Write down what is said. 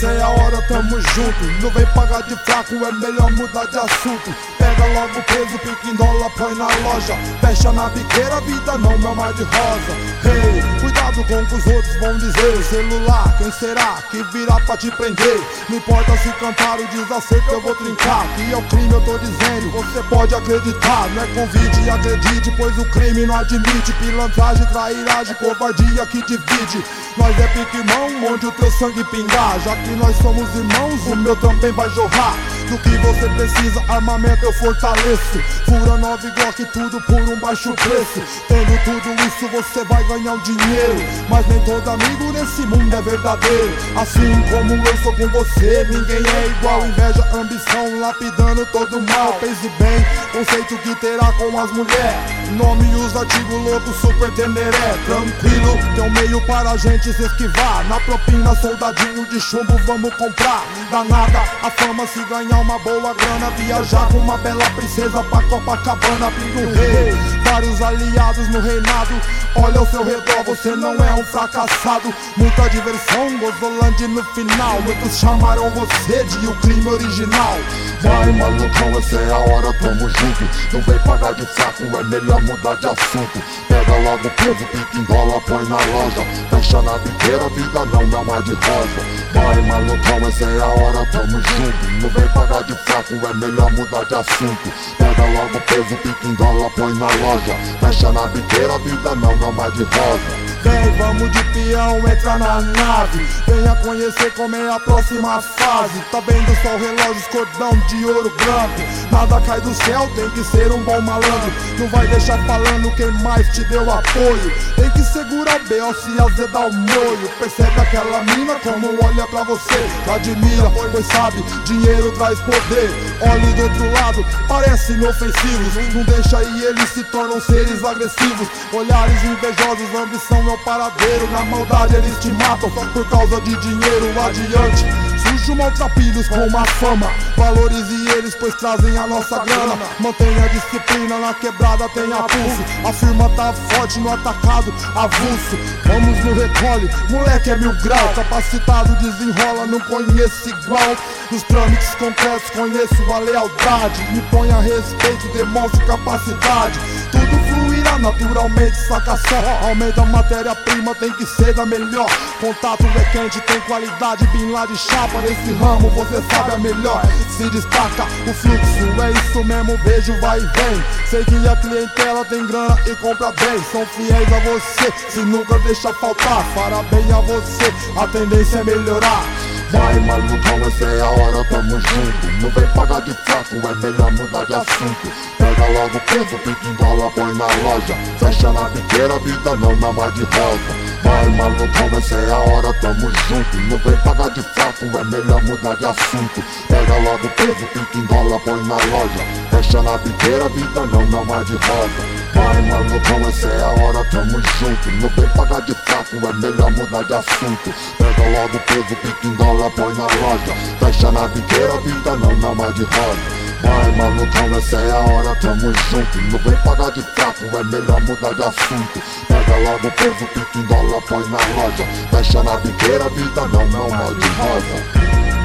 essa é a hora, tamo junto. Não vem pagar de fraco, é melhor mudar de assunto. Pega logo o peso, pique em dólar, põe na loja. Fecha na biqueira, vida não é mar de rosa. Hey, cuidado com o que os outros vão dizer. O celular, quem será que virá pra te prender? Não importa se cantar o desacerto, eu vou trincar. Que é o crime, eu tô dizendo, você pode acreditar. Não é convite, acredite, pois o crime não admite pilantragem, trairagem, covardia que divide. Nós é pique irmão, onde o teu sangue pingar. Já que nós somos irmãos, o meu também vai jorrar. Do que você precisa, armamento eu fortaleço. Fura 9 Glock, tudo por um baixo preço. Tendo tudo isso você vai ganhar um dinheiro. Mas nem todo amigo nesse mundo é verdadeiro. Assim como eu sou com você, ninguém é igual. Inveja, ambição, lapidando todo mal. Pense bem, conceito que terá com as mulheres. Nome e os artigos loucos, super teneré. Tranquilo, tem um meio para a gente se esquivar. Na propina, soldadinho de chumbo, vamos comprar. Danada, a fama se ganhar uma boa grana. Viajar com uma bela princesa pra Copacabana, pinto rei. Vários aliados no reinado. Olha ao seu redor, você não é um fracassado. Muita diversão, Gozolândia no final. Muitos chamaram você de o crime original. Vai malucão, essa é a hora, tamo junto. Não vem pagar de fraco, é melhor mudar de assunto. Pega logo o peso, pique em dólar, põe na loja. Fecha na biqueira, vida não é mar de rosa. Vai malucão, essa é a hora, tamo junto. Não vem pagar de fraco, é melhor mudar de assunto. Pega logo o peso, pique em dólar, põe na loja. Fecha na biqueira, vida não é mar de rosa. Vem, vamos de peão, entra na nave. Venha conhecer como é a próxima fase. Tá vendo só relógios, cordão de ouro branco. Nada cai do céu, tem que ser um bom malandro. Não vai deixar falando quem mais te deu apoio. Tem que segurar o B.O. se azedar o molho. Percebe aquela mina como olha pra você. Admira, pois sabe, dinheiro traz poder. Olhe do outro lado, parecem inofensivos. Não deixa aí, eles se tornam seres agressivos. Olhares invejosos, ambição é o paradeiro. Na maldade eles te matam por causa de dinheiro. Adiante, surge maltrapilhos com uma fama. Valorize eles, pois trazem a nossa grana. Mantenha a disciplina, na quebrada tenha pulso. A firma tá forte no atacado avulso. Vamos no recolhe, moleque é 1000 grau. Capacitado, desenrola, não conheço igual. Nos trâmites concretos conheço a lealdade. Me ponha respeito, demonstre capacidade. Tudo fluirá naturalmente, saca só. Aumenta a matéria-prima, tem que ser da melhor. Contato é quente, tem qualidade, Bin Laden chapa. Nesse ramo você sabe a melhor. Se destaca o fluxo, é isso mesmo, vejo vai e vem. Sei que a clientela tem grana e compra bem. São fiéis a você, se nunca deixa faltar. Fará bem a você, a tendência é melhorar. Vai malucão, essa é a hora, tamo junto. Não vem pagar de fraco, é melhor mudar de assunto. Pega logo o peso, pique em dólar, põe na loja. Fecha na biqueira, vida não é mar de rosa. Vai malucão, essa é a hora, tamo junto. Não vem pagar de fraco, é melhor mudar de assunto. Pega logo o peso, pique em dólar, põe na loja. Fecha na biqueira, vida não é mar de rosa. Vai malucão, essa é a hora, tamo junto. Não vem pagar de fraco, é melhor mudar de assunto. Pega logo o peso, pique em dólar, põe na loja. Fecha na biqueira, vida não é mar de rosa. Vai malucão, essa é a hora, tamo junto. Não vem pagar de fraco, é melhor mudar de assunto. Pega logo o peso, pique em dólar, põe na loja. Fecha na biqueira, vida não é mar de rosa.